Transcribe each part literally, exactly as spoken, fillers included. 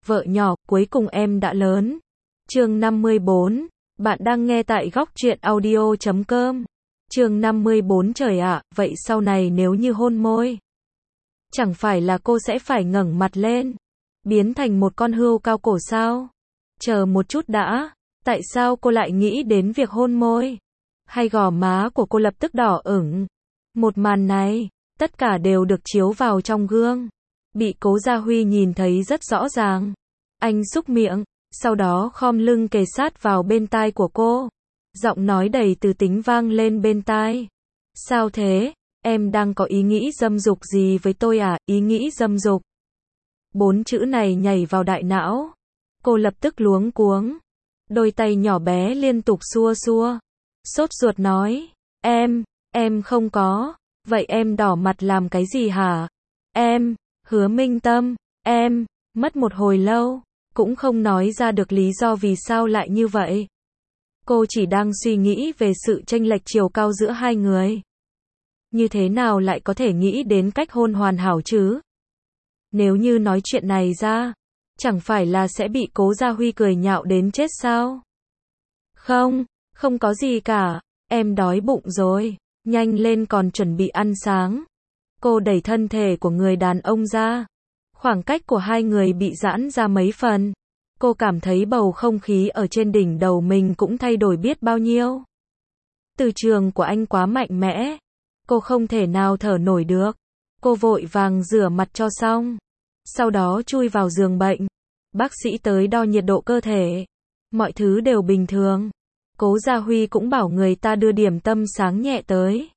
vợ nhỏ, cuối cùng em đã lớn. Chương năm mươi bốn, bạn đang nghe tại góc truyện audio chấm com. Chương năm mươi bốn trời ạ, vậy sau này nếu như hôn môi, chẳng phải là cô sẽ phải ngẩng mặt lên, biến thành một con hươu cao cổ sao? Chờ một chút đã, tại sao cô lại nghĩ đến việc hôn môi? Hay gò má của cô lập tức đỏ ửng? Một màn này, tất cả đều được chiếu vào trong gương, bị Cố Gia Huy nhìn thấy rất rõ ràng. Anh súc miệng, sau đó khom lưng kề sát vào bên tai của cô. Giọng nói đầy từ tính vang lên bên tai. Sao thế? Em đang có ý nghĩ dâm dục gì với tôi à? Ý nghĩ dâm dục. Bốn chữ này nhảy vào đại não. Cô lập tức luống cuống. Đôi tay nhỏ bé liên tục xua xua. Sốt ruột nói. Em, em không có. Vậy em đỏ mặt làm cái gì hả? Em, Hứa Minh Tâm, em, mất một hồi lâu, cũng không nói ra được lý do vì sao lại như vậy. Cô chỉ đang suy nghĩ về sự chênh lệch chiều cao giữa hai người. Như thế nào lại có thể nghĩ đến cách hôn hoàn hảo chứ? Nếu như nói chuyện này ra, chẳng phải là sẽ bị Cố Gia Huy cười nhạo đến chết sao? Không, không có gì cả, em đói bụng rồi, nhanh lên còn chuẩn bị ăn sáng. Cô đẩy thân thể của người đàn ông ra. Khoảng cách của hai người bị giãn ra mấy phần. Cô cảm thấy bầu không khí ở trên đỉnh đầu mình cũng thay đổi biết bao nhiêu. Từ trường của anh quá mạnh mẽ. Cô không thể nào thở nổi được. Cô vội vàng rửa mặt cho xong. Sau đó chui vào giường bệnh. Bác sĩ tới đo nhiệt độ cơ thể. Mọi thứ đều bình thường. Cố Gia Huy cũng bảo người ta đưa điểm tâm sáng nhẹ tới.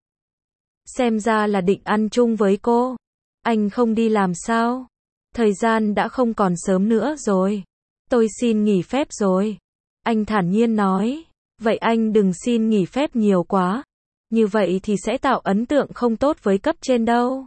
Xem ra là định ăn chung với cô. Anh không đi làm sao? Thời gian đã không còn sớm nữa rồi. Tôi xin nghỉ phép rồi. Anh thản nhiên nói. Vậy anh đừng xin nghỉ phép nhiều quá. Như vậy thì sẽ tạo ấn tượng không tốt với cấp trên đâu.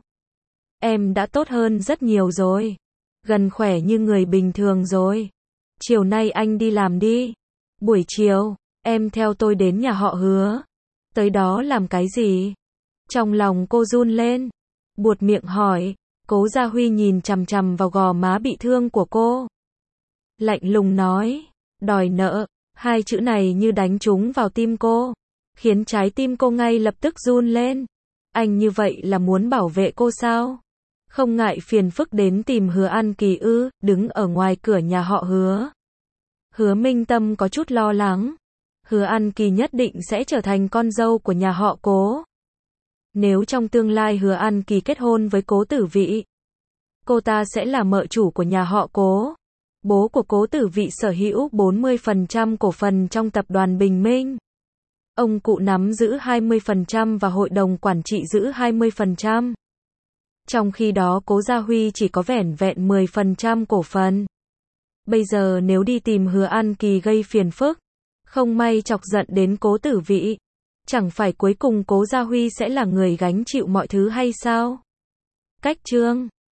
Em đã tốt hơn rất nhiều rồi. Gần khỏe như người bình thường rồi. Chiều nay anh đi làm đi. Buổi chiều, em theo tôi đến nhà họ Hứa. Tới đó làm cái gì? Trong lòng cô run lên. Buột miệng hỏi. Cố Gia Huy nhìn chằm chằm vào gò má bị thương của cô. Lạnh lùng nói. Đòi nợ. Hai chữ này như đánh trúng vào tim cô. Khiến trái tim cô ngay lập tức run lên. Anh như vậy là muốn bảo vệ cô sao? Không ngại phiền phức đến tìm Hứa An Kỳ ư? Đứng ở ngoài cửa nhà họ Hứa. Hứa Minh Tâm có chút lo lắng. Hứa An Kỳ nhất định sẽ trở thành con dâu của nhà họ Cố. Nếu trong tương lai Hứa An Kỳ kết hôn với Cố Tử Vị, cô ta sẽ là mợ chủ của nhà họ Cố. Bố của Cố Tử Vị sở hữu bốn mươi phần trăm cổ phần trong tập đoàn Bình Minh. Ông cụ nắm giữ hai mươi phần trăm và hội đồng quản trị giữ hai mươi phần trăm. Trong khi đó Cố Gia Huy chỉ có vẻn vẹn mười phần trăm cổ phần. Bây giờ nếu đi tìm Hứa An Kỳ gây phiền phức, không may chọc giận đến Cố Tử Vị, chẳng phải cuối cùng Cố Gia Huy sẽ là người gánh chịu mọi thứ hay sao? Cách chương